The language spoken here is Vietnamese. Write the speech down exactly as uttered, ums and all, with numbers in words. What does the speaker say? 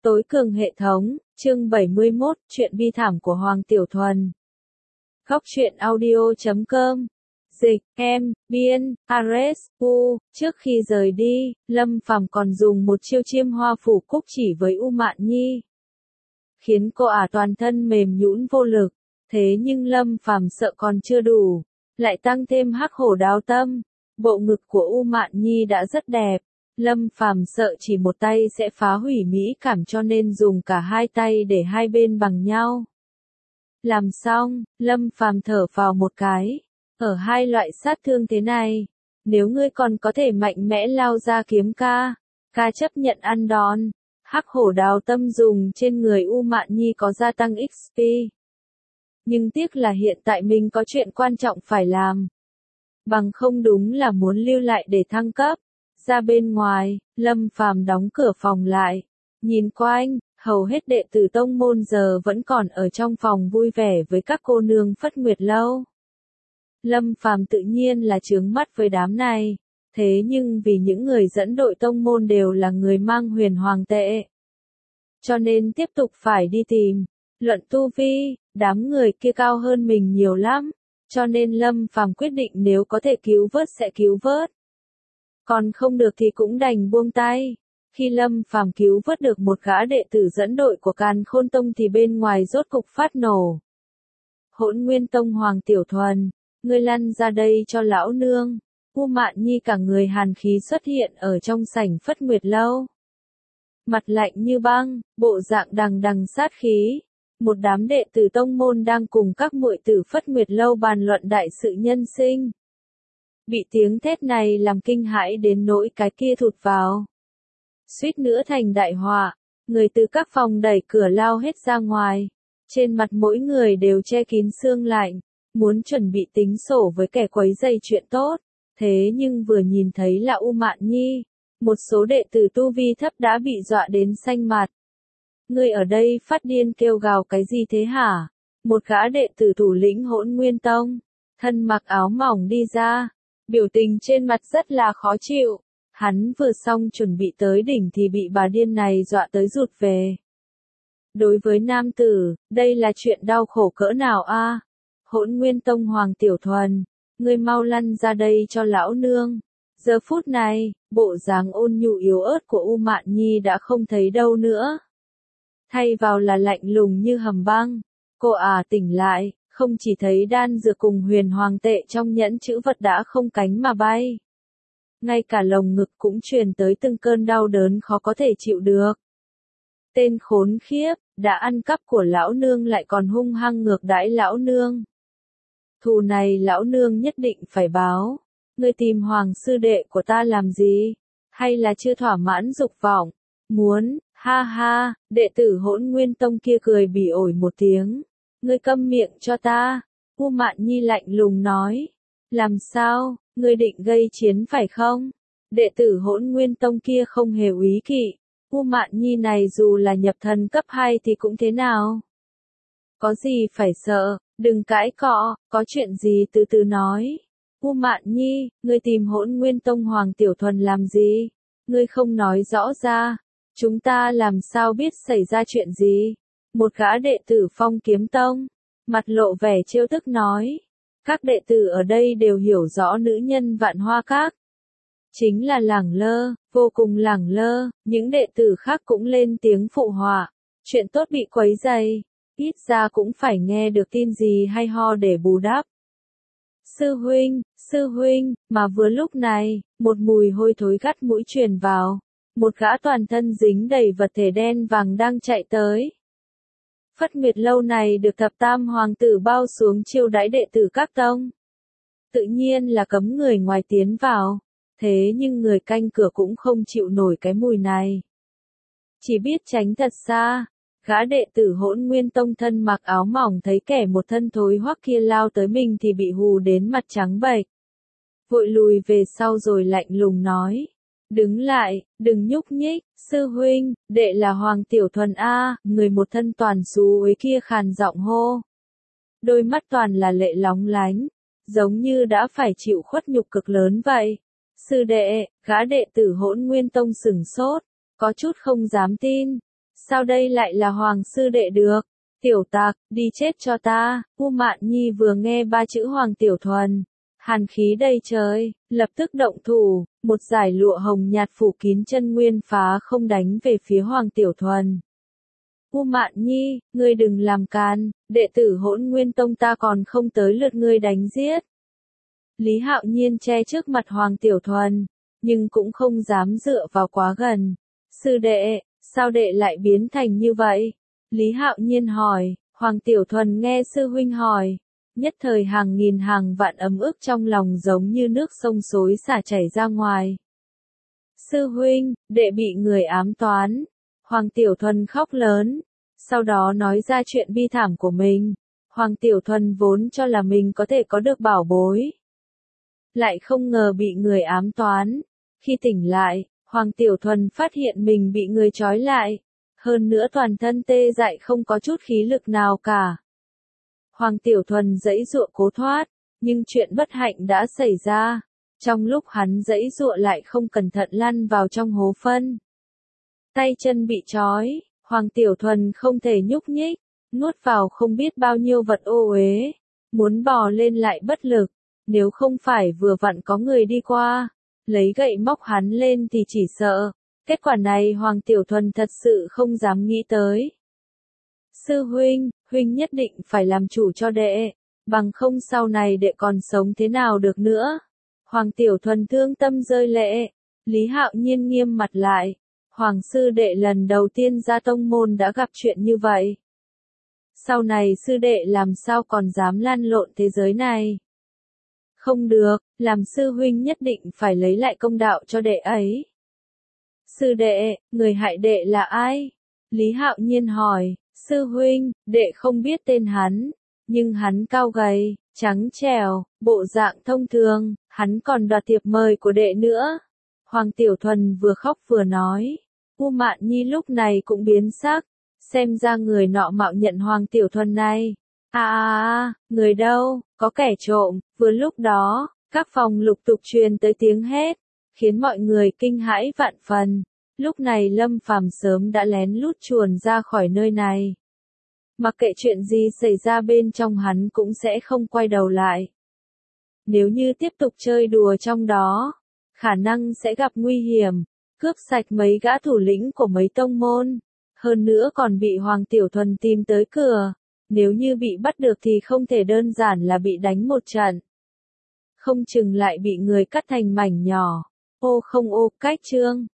Tối cường hệ thống, chương bảy mươi mốt, chuyện bi thảm của Hoàng Tiểu Thuần. Góc truyện audio chấm com. Dịch, em, biên, Ares, U. Trước khi rời đi, Lâm Phàm còn dùng một chiêu chiêm hoa phủ cúc chỉ với U Mạn Nhi, khiến cô ả toàn thân mềm nhũn vô lực. Thế nhưng Lâm Phàm sợ còn chưa đủ, lại tăng thêm hắc hổ đao tâm. Bộ ngực của U Mạn Nhi đã rất đẹp. Lâm Phàm sợ chỉ một tay sẽ phá hủy mỹ cảm cho nên dùng cả hai tay để hai bên bằng nhau. Làm xong, Lâm Phàm thở phào một cái. Ở hai loại sát thương thế này, nếu ngươi còn có thể mạnh mẽ lao ra kiếm ca, ca chấp nhận ăn đòn. Hắc hổ đào tâm dùng trên người U Mạn Nhi có gia tăng ích pê. Nhưng tiếc là hiện tại mình có chuyện quan trọng phải làm. Bằng không đúng là muốn lưu lại để thăng cấp. Ra bên ngoài, Lâm Phàm đóng cửa phòng lại. Nhìn quanh, hầu hết đệ tử tông môn giờ vẫn còn ở trong phòng vui vẻ với các cô nương Phất Nguyệt Lâu. Lâm Phàm tự nhiên là chướng mắt với đám này. Thế nhưng vì những người dẫn đội tông môn đều là người mang huyền hoàng tệ, cho nên tiếp tục phải đi tìm. Luận tu vi, đám người kia cao hơn mình nhiều lắm. Cho nên Lâm Phàm quyết định nếu có thể cứu vớt sẽ cứu vớt. Còn không được thì cũng đành buông tay. Khi Lâm Phàm cứu vớt được một gã đệ tử dẫn đội của Càn Khôn Tông thì bên ngoài rốt cục phát nổ. Hỗn Nguyên Tông Hoàng Tiểu Thuần, ngươi lăn ra đây cho lão nương. U Mạn Nhi cả người hàn khí xuất hiện ở trong sảnh Phất Nguyệt Lâu. Mặt lạnh như băng, bộ dạng đằng đằng sát khí. Một đám đệ tử tông môn đang cùng các muội tử Phất Nguyệt Lâu bàn luận đại sự nhân sinh. Bị tiếng thét này làm kinh hãi đến nỗi cái kia thụt vào. Suýt nữa thành đại họa, người từ các phòng đẩy cửa lao hết ra ngoài. Trên mặt mỗi người đều che kín sương lạnh, muốn chuẩn bị tính sổ với kẻ quấy rầy chuyện tốt. Thế nhưng vừa nhìn thấy là U Mạn Nhi, một số đệ tử tu vi thấp đã bị dọa đến xanh mặt. Ngươi ở đây phát điên kêu gào cái gì thế hả? Một gã đệ tử thủ lĩnh Hỗn Nguyên Tông, thân mặc áo mỏng đi ra. Biểu tình trên mặt rất là khó chịu. Hắn vừa xong chuẩn bị tới đỉnh thì bị bà điên này dọa tới rụt về. Đối với nam tử, đây là chuyện đau khổ cỡ nào a? À? Hỗn Nguyên Tông Hoàng Tiểu Thuần, ngươi mau lăn ra đây cho lão nương. Giờ phút này, bộ dáng ôn nhu yếu ớt của U Mạn Nhi đã không thấy đâu nữa. Thay vào là lạnh lùng như hầm băng. Cô à tỉnh lại. Không chỉ thấy đan dược cùng huyền hoàng tệ trong nhẫn chữ vật đã không cánh mà bay. Ngay cả lồng ngực cũng truyền tới từng cơn đau đớn khó có thể chịu được. Tên khốn khiếp, đã ăn cắp của lão nương lại còn hung hăng ngược đãi lão nương. Thù này lão nương nhất định phải báo. Ngươi tìm hoàng sư đệ của ta làm gì? Hay là chưa thỏa mãn dục vọng? Muốn, ha ha, đệ tử Hỗn Nguyên Tông kia cười bỉ ổi một tiếng. Ngươi câm miệng cho ta. U Mạn Nhi lạnh lùng nói. Làm sao, ngươi định gây chiến phải không? Đệ tử Hỗn Nguyên Tông kia không hề úy kỵ. U Mạn Nhi này dù là nhập thần cấp hai thì cũng thế nào? Có gì phải sợ, đừng cãi cọ, có chuyện gì từ từ nói. U Mạn Nhi, ngươi tìm Hỗn Nguyên Tông Hoàng Tiểu Thuần làm gì? Ngươi không nói rõ ra, chúng ta làm sao biết xảy ra chuyện gì? Một gã đệ tử Phong Kiếm Tông, mặt lộ vẻ trêu tức nói. Các đệ tử ở đây đều hiểu rõ nữ nhân Vạn Hoa Các chính là lẳng lơ, vô cùng lẳng lơ. Những đệ tử khác cũng lên tiếng phụ họa. Chuyện tốt bị quấy rầy, ít ra cũng phải nghe được tin gì hay ho để bù đắp. Sư huynh, sư huynh, mà vừa lúc này, một mùi hôi thối gắt mũi truyền vào. Một gã toàn thân dính đầy vật thể đen vàng đang chạy tới. Phất Nguyệt Lâu này được thập tam hoàng tử bao xuống chiêu đãi đệ tử các tông. Tự nhiên là cấm người ngoài tiến vào. Thế nhưng người canh cửa cũng không chịu nổi cái mùi này. Chỉ biết tránh thật xa. Gã đệ tử Hỗn Nguyên Tông thân mặc áo mỏng thấy kẻ một thân thối hoắc kia lao tới mình thì bị hù đến mặt trắng bệch. Vội lùi về sau rồi lạnh lùng nói. Đứng lại, đừng nhúc nhích, sư huynh, đệ là Hoàng Tiểu Thuần A, người một thân toàn xú uế kia khàn giọng hô. Đôi mắt toàn là lệ lóng lánh, giống như đã phải chịu khuất nhục cực lớn vậy. Sư đệ, gã đệ tử Hỗn Nguyên Tông sửng sốt, có chút không dám tin. sao đây lại là Hoàng sư đệ được? Tiểu tặc, đi chết cho ta. U Mạn Nhi vừa nghe ba chữ Hoàng Tiểu Thuần, hàn khí đầy trời, lập tức động thủ, một dải lụa hồng nhạt phủ kín chân nguyên phá không đánh về phía Hoàng Tiểu Thuần. U Mạn Nhi, ngươi đừng làm can, đệ tử Hỗn Nguyên Tông ta còn không tới lượt ngươi đánh giết. Lý Hạo Nhiên che trước mặt Hoàng Tiểu Thuần, nhưng cũng không dám dựa vào quá gần. Sư đệ, sao đệ lại biến thành như vậy? Lý Hạo Nhiên hỏi. Hoàng Tiểu Thuần nghe sư huynh hỏi, nhất thời hàng nghìn hàng vạn ấm ức trong lòng giống như nước sông xối xả chảy ra ngoài. Sư huynh, đệ bị người ám toán. Hoàng Tiểu Thuần khóc lớn, sau đó nói ra chuyện bi thảm của mình. Hoàng Tiểu Thuần vốn cho là mình có thể có được bảo bối, lại không ngờ bị người ám toán. Khi tỉnh lại, Hoàng Tiểu Thuần phát hiện mình bị người trói lại, hơn nữa toàn thân tê dại không có chút khí lực nào cả. Hoàng Tiểu Thuần giãy giụa cố thoát, nhưng chuyện bất hạnh đã xảy ra. Trong lúc hắn giãy giụa lại không cẩn thận lăn vào trong hố phân. Tay chân bị trói, Hoàng Tiểu Thuần không thể nhúc nhích, nuốt vào không biết bao nhiêu vật ô uế, muốn bò lên lại bất lực, nếu không phải vừa vặn có người đi qua, lấy gậy móc hắn lên thì chỉ sợ. Kết quả này Hoàng Tiểu Thuần thật sự không dám nghĩ tới. Sư huynh, huynh nhất định phải làm chủ cho đệ, bằng không sau này đệ còn sống thế nào được nữa. Hoàng Tiểu Thuần thương tâm rơi lệ. Lý Hạo Nhiên nghiêm mặt lại. Hoàng sư đệ lần đầu tiên ra tông môn đã gặp chuyện như vậy. Sau này sư đệ làm sao còn dám lăn lộn thế giới này. Không được, làm sư huynh nhất định phải lấy lại công đạo cho đệ ấy. Sư đệ, người hại đệ là ai? Lý Hạo Nhiên hỏi. Sư huynh, đệ không biết tên hắn, nhưng hắn cao gầy, trắng trẻo, bộ dạng thông thường, hắn còn đoạt thiệp mời của đệ nữa. Hoàng Tiểu Thuần vừa khóc vừa nói. U Mạn Nhi lúc này cũng biến sắc, xem ra người nọ mạo nhận Hoàng Tiểu Thuần này. À à à, người đâu, có kẻ trộm. Vừa lúc đó, các phòng lục tục truyền tới tiếng hét, khiến mọi người kinh hãi vạn phần. Lúc này Lâm Phàm sớm đã lén lút chuồn ra khỏi nơi này. Mặc kệ chuyện gì xảy ra bên trong hắn cũng sẽ không quay đầu lại. Nếu như tiếp tục chơi đùa trong đó, khả năng sẽ gặp nguy hiểm, cướp sạch mấy gã thủ lĩnh của mấy tông môn. Hơn nữa còn bị Hoàng Tiểu Thuần tìm tới cửa. Nếu như bị bắt được thì không thể đơn giản là bị đánh một trận. Không chừng lại bị người cắt thành mảnh nhỏ. Ô không ô, cách chương.